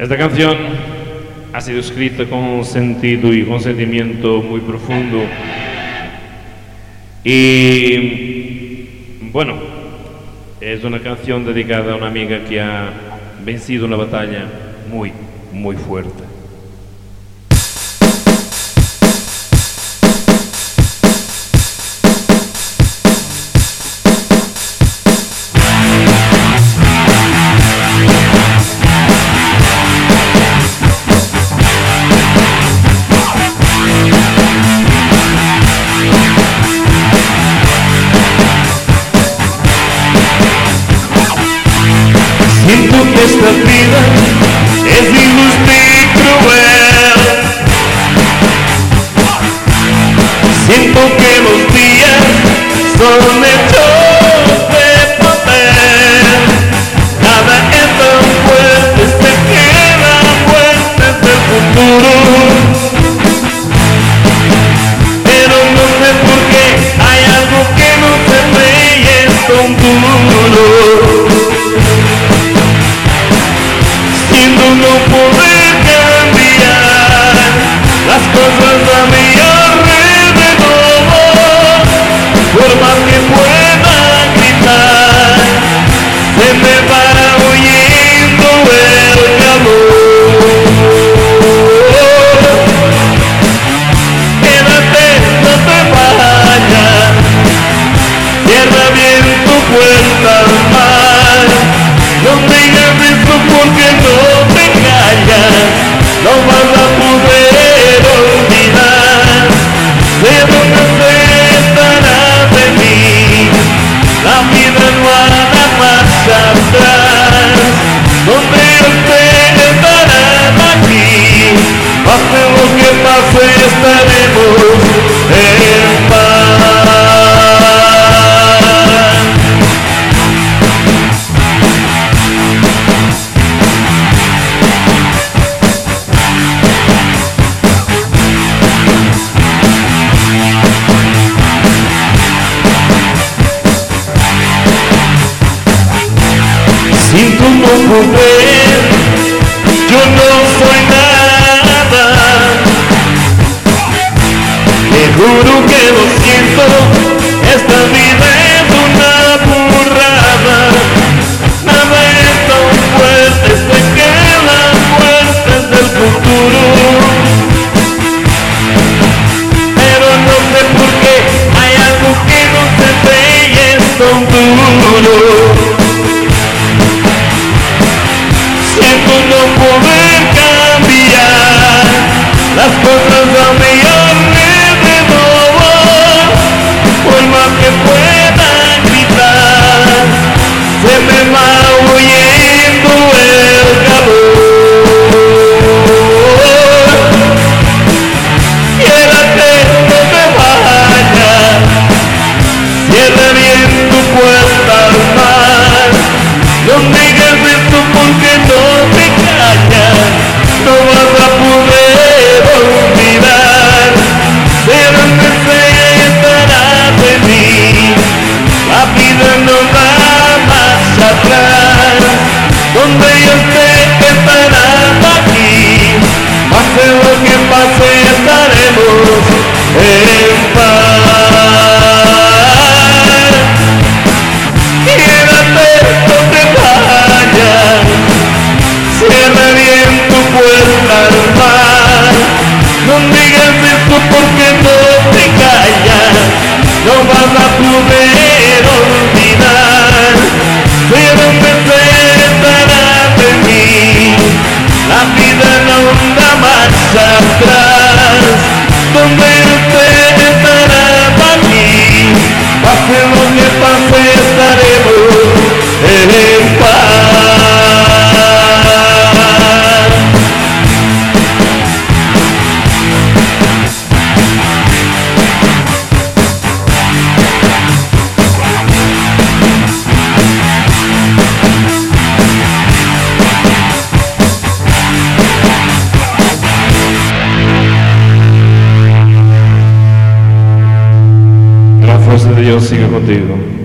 Esta canción ha sido escrita con un sentido y con sentimiento muy profundo. Y bueno, es una canción dedicada a una amiga que ha vencido una batalla muy, muy fuerte. Siento que esta vida es injusta y cruel. Siento que los días son hechos de papel. Nada es tan fuerte, se quedan fuertes del futuro. Pero no sé por qué hay algo que no se ve y es tan duro. Siento no poder cambiar las cosas a mi alrededor, por más que pueda gritar, se me va huyendo el calor. Quédate, no te vayas, cierra bien tu puerta al mar, no digas eso porque no te callas, no vas a poder olvidar de dónde se estará de mí. La vida no hará marcha atrás, donde usted estará aquí, pase lo que pase estaremos en paz. Siento no poder, yo no soy nada. Te juro que lo siento, esta vida es una burrada. Nada es tan fuerte, se quedan fuertes del futuro. Pero no sé por qué hay algo que no se ve y es tan duro. Siento no poder cambiar las cosas a mi alrededor, por más que pueda gritar, se me va huyendo el calor. Quédate, no te vayas, cierra bien tu puerta al mar, no digas esto porque no te callas, no vas a poder olvidar de dónde se estará de mí. La vida no da más atrás, donde yo sé estará aquí, pase lo que pase estaremos en paz. Quédate, no te vayas, cierra bien tu puerta al mar, no digas esto porque no te callas, no vas a poder olvidar de dónde se estará de mí. La vida no da marcha atrás, donde usted estará aquí, pase lo que pase estaremos en paz. La fuerza de Dios siga contigo.